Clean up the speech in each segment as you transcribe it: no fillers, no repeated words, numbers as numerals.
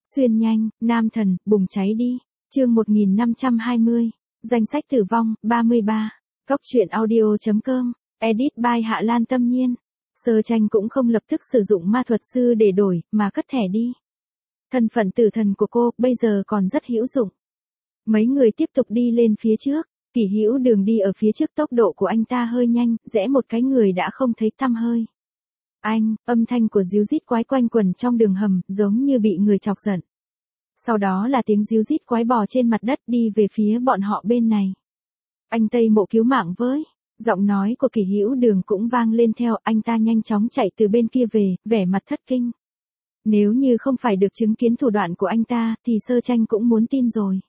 Xuyên nhanh, nam thần, bùng cháy đi. Chương 1520. Danh sách tử vong, 33. Góc truyện audio.com. Edit by Hạ Lan Tâm Nhiên. Sơ tranh cũng không lập tức sử dụng ma thuật sư để đổi, mà cất thẻ đi. Thân phận tử thần của cô, bây giờ còn rất hữu dụng. Mấy người tiếp tục đi lên phía trước. Kỷ Hữu Đường đi ở phía trước, tốc độ của anh ta hơi nhanh, rẽ một cái người đã không thấy tăm hơi. Âm thanh của ríu rít quái quanh quẩn trong đường hầm, giống như bị người chọc giận. Sau đó là tiếng ríu rít quái bò trên mặt đất đi về phía bọn họ bên này. Anh Tây Mộ cứu mạng với. Giọng nói của Kỷ Hữu Đường cũng vang lên theo, anh ta nhanh chóng chạy từ bên kia về, vẻ mặt thất kinh. Nếu như không phải được chứng kiến thủ đoạn của anh ta, thì Sơ Tranh cũng muốn tin rồi.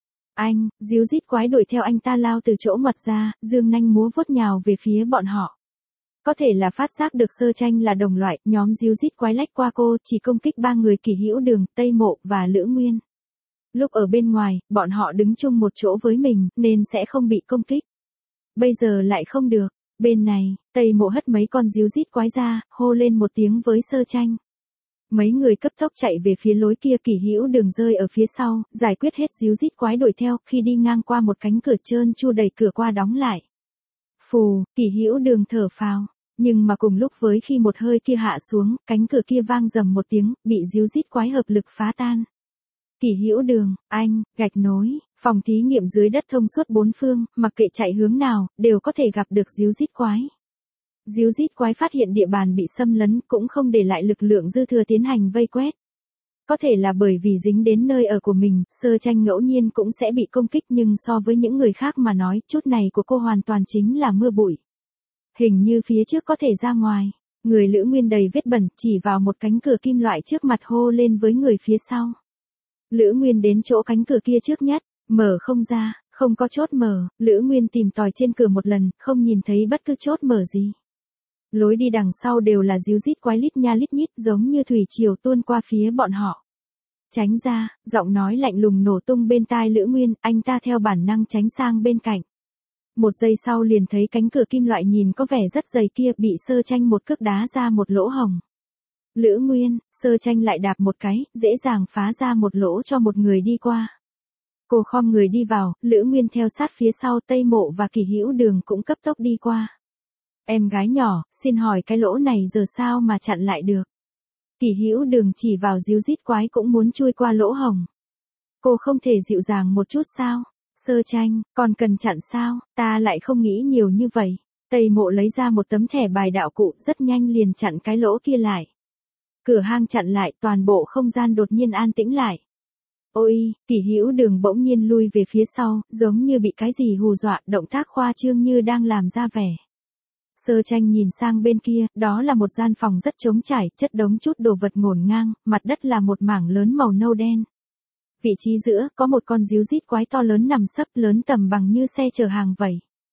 Ríu rít quái đuổi theo anh ta lao từ chỗ ngoặt ra, dương nanh múa vuốt nhào về phía bọn họ. Có thể là phát giác được Sơ Tranh là đồng loại, nhóm ríu rít quái lách qua cô, chỉ công kích 3 người Kỷ Hữu Đường, Tây Mộ và Lữ Nguyên. Lúc ở bên ngoài, bọn họ đứng chung một chỗ với mình, nên sẽ không bị công kích. Bây giờ lại không được. Bên này, Tây Mộ hất mấy con ríu rít quái ra, hô lên một tiếng với Sơ Tranh. Mấy người cấp tốc chạy về phía lối kia, Kỷ Hữu Đường rơi ở phía sau, giải quyết hết ríu rít quái đuổi theo, khi đi ngang qua một cánh cửa trơn tru đẩy cửa qua đóng lại. Phù, Kỷ Hữu Đường thở phào. Nhưng mà cùng lúc với khi một hơi kia hạ xuống, cánh cửa kia vang rầm một tiếng, bị ríu rít quái hợp lực phá tan. Kỷ Hữu Đường, gạch nối, phòng thí nghiệm dưới đất thông suốt bốn phương, mặc kệ chạy hướng nào, đều có thể gặp được ríu rít quái. Ríu rít quái phát hiện địa bàn bị xâm lấn, cũng không để lại lực lượng dư thừa tiến hành vây quét. Có thể là bởi vì dính đến nơi ở của mình, Sơ Tranh ngẫu nhiên cũng sẽ bị công kích, nhưng so với những người khác mà nói, chút này của cô hoàn toàn chính là mưa bụi. Hình như phía trước có thể ra ngoài. Người Lữ Nguyên đầy vết bẩn, chỉ vào một cánh cửa kim loại trước mặt hô lên với người phía sau. Lữ Nguyên đến chỗ cánh cửa kia trước nhất, mở không ra, không có chốt mở, Lữ Nguyên tìm tòi trên cửa một lần, không nhìn thấy bất cứ chốt mở gì. Lối đi đằng sau đều là ríu rít quái lít nha lít nhít, giống như thủy triều tuôn qua phía bọn họ. Tránh ra, giọng nói lạnh lùng nổ tung bên tai Lữ Nguyên, anh ta theo bản năng tránh sang bên cạnh. Một giây sau liền thấy cánh cửa kim loại nhìn có vẻ rất dày kia bị Sơ Tranh một cước đá ra một lỗ hổng. Lữ Nguyên, Sơ Tranh lại đạp một cái, dễ dàng phá ra một lỗ cho một người đi qua. Cô khom người đi vào, Lữ Nguyên theo sát phía sau, Tây Mộ và Kỷ Hữu Đường cũng cấp tốc đi qua. Em gái nhỏ, xin hỏi cái lỗ này giờ sao mà chặn lại được? Kỷ Hữu Đường chỉ vào ríu rít quái cũng muốn chui qua lỗ hổng. Cô không thể dịu dàng một chút sao? Sơ Tranh, còn cần chặn sao? Ta lại không nghĩ nhiều như vậy. Tây Mộ lấy ra một tấm thẻ bài đạo cụ, rất nhanh liền chặn cái lỗ kia lại. Cửa hang chặn lại, toàn bộ không gian đột nhiên an tĩnh lại. Ôi, Kỷ Hữu Đường bỗng nhiên lui về phía sau, giống như bị cái gì hù dọa, động tác khoa trương như đang làm ra vẻ. Sơ Tranh nhìn sang bên kia, đó là một gian phòng rất trống trải, chất đống chút đồ vật ngổn ngang, mặt đất là một mảng lớn màu nâu đen. Vị trí giữa, có một con ríu rít quái to lớn nằm sấp, lớn tầm bằng như xe chở hàng vậy.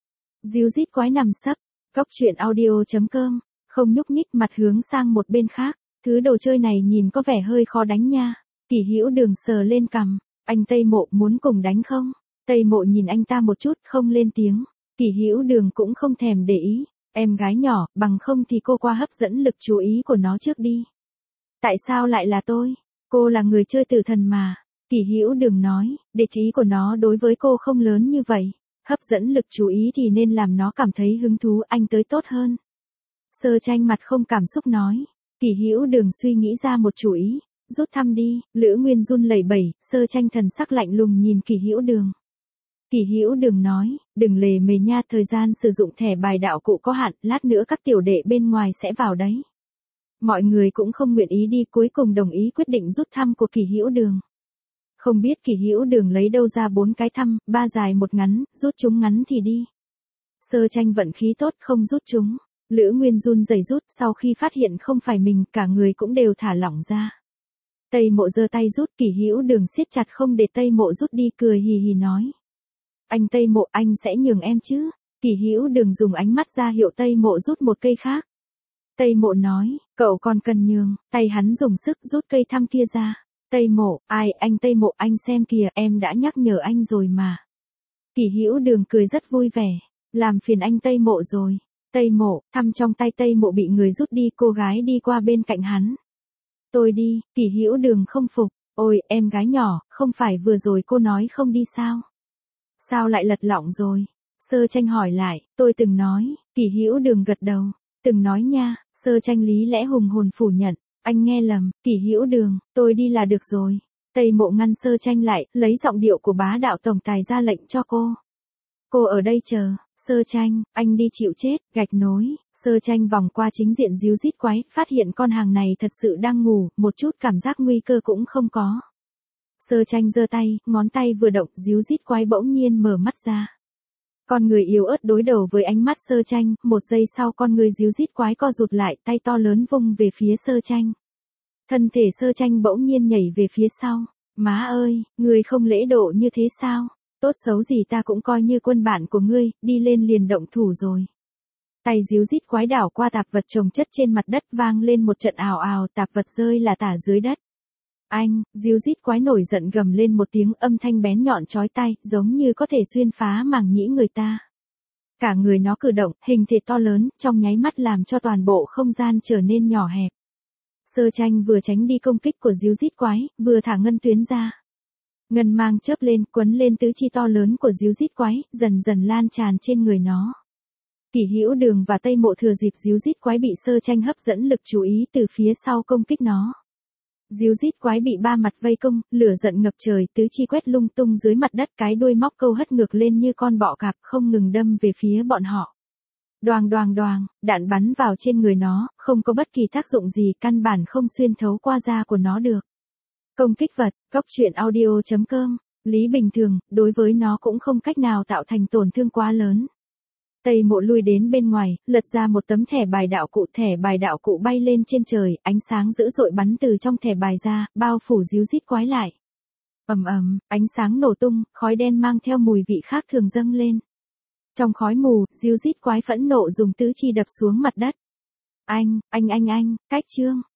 Ríu rít quái nằm sấp, góc truyện audio.com, không nhúc nhích, mặt hướng sang một bên khác. Thứ đồ chơi này nhìn có vẻ hơi khó đánh nha. Kỷ Hữu Đường sờ lên cằm, anh Tây Mộ muốn cùng đánh không? Tây Mộ nhìn anh ta một chút, không lên tiếng. Kỷ Hữu Đường cũng không thèm để ý. Em gái nhỏ, bằng không thì cô qua hấp dẫn lực chú ý của nó trước đi. Tại sao lại là tôi? Cô là người chơi tử thần mà. Kỷ Hữu Đường nói, địch ý của nó đối với cô không lớn như vậy. Hấp dẫn lực chú ý thì nên làm nó cảm thấy hứng thú, anh tới tốt hơn. Sơ Tranh mặt không cảm xúc nói. Kỷ Hữu Đường suy nghĩ ra một chủ ý, rút thăm đi. Lữ Nguyên run lẩy bẩy, Sơ Tranh thần sắc lạnh lùng nhìn Kỷ Hữu Đường. Kỷ Hữu Đường nói, đừng lề mề nha, thời gian sử dụng thẻ bài đạo cụ có hạn, lát nữa các tiểu đệ bên ngoài sẽ vào đấy. Mọi người cũng không nguyện ý đi, cuối cùng đồng ý quyết định rút thăm của Kỷ Hữu Đường. Không biết Kỷ Hữu Đường lấy đâu ra 4 cái thăm, 3 dài 1 ngắn, rút chúng ngắn thì đi. Sơ Tranh vận khí tốt không rút chúng. Lữ Nguyên run rẩy rút, sau khi phát hiện không phải mình, cả người cũng đều thả lỏng ra. Tây Mộ giơ tay rút, Kỷ Hữu Đường siết chặt không để Tây Mộ rút đi, cười hì hì nói. Anh Tây Mộ, anh sẽ nhường em chứ? Kỷ Hữu Đường dùng ánh mắt ra hiệu Tây Mộ rút một cây khác. Tây Mộ nói, cậu còn cần nhường, tay hắn dùng sức rút cây thăm kia ra. Tây Mộ, anh Tây Mộ, anh xem kìa, em đã nhắc nhở anh rồi mà. Kỷ Hữu Đường cười rất vui vẻ, làm phiền anh Tây Mộ rồi. Tây Mộ, thăm trong tay Tây Mộ bị người rút đi, cô gái đi qua bên cạnh hắn. Tôi đi, Kỷ Hữu Đường không phục, Ôi, em gái nhỏ, không phải vừa rồi cô nói không đi sao? Sao lại lật lọng rồi? Sơ tranh hỏi lại, tôi từng nói, Kỷ Hữu Đường gật đầu. Từng nói nha, Sơ tranh lý lẽ hùng hồn phủ nhận. Anh nghe lầm, Kỷ Hữu Đường, tôi đi là được rồi. Tây Mộ ngăn Sơ tranh lại, lấy giọng điệu của bá đạo tổng tài ra lệnh cho cô. Cô ở đây chờ, Sơ tranh, anh đi chịu chết, gạch nối. Sơ tranh vòng qua chính diện díu dít quái, phát hiện con hàng này thật sự đang ngủ, một chút cảm giác nguy cơ cũng không có. Sơ tranh giơ tay, ngón tay vừa động, díu dít quái bỗng nhiên mở mắt ra. Con người yếu ớt đối đầu với ánh mắt Sơ tranh, một giây sau con người díu dít quái co rụt lại, tay to lớn vung về phía Sơ tranh. Thân thể Sơ tranh bỗng nhiên nhảy về phía sau. Má ơi, người không lễ độ như thế sao? Tốt xấu gì ta cũng coi như quân bạn của ngươi, đi lên liền động thủ rồi. Tay díu dít quái đảo qua tạp vật chồng chất trên mặt đất, vang lên một trận ào ào, tạp vật rơi là tả dưới đất. Anh, díu dít quái nổi giận gầm lên một tiếng, âm thanh bén nhọn chói tai, giống như có thể xuyên phá màng nhĩ người ta. Cả người nó cử động, hình thể to lớn, trong nháy mắt làm cho toàn bộ không gian trở nên nhỏ hẹp. Sơ tranh vừa tránh đi công kích của díu dít quái, vừa thả ngân tuyến ra. Ngân mang chớp lên, quấn lên tứ chi to lớn của díu dít quái, dần dần lan tràn trên người nó. Kỷ Hữu Đường và Tây Mộ thừa dịp díu dít quái bị Sơ tranh hấp dẫn lực chú ý từ phía sau công kích nó. Díu dít quái bị ba mặt vây công, lửa giận ngập trời, tứ chi quét lung tung dưới mặt đất, cái đuôi móc câu hất ngược lên như con bọ cạp, không ngừng đâm về phía bọn họ. Đoàng đoàng đoàng, đạn bắn vào trên người nó, không có bất kỳ tác dụng gì, căn bản không xuyên thấu qua da của nó được. Công kích vật, góc truyện audio.com, lý bình thường, đối với nó cũng không cách nào tạo thành tổn thương quá lớn. Tây Mộ lui đến bên ngoài, lật ra một tấm thẻ bài đạo cụ bay lên trên trời, ánh sáng dữ dội bắn từ trong thẻ bài ra, bao phủ díu dít quái lại. Ầm ầm, ánh sáng nổ tung, khói đen mang theo mùi vị khác thường dâng lên. Trong khói mù, díu dít quái phẫn nộ dùng tứ chi đập xuống mặt đất. Anh, cách trương.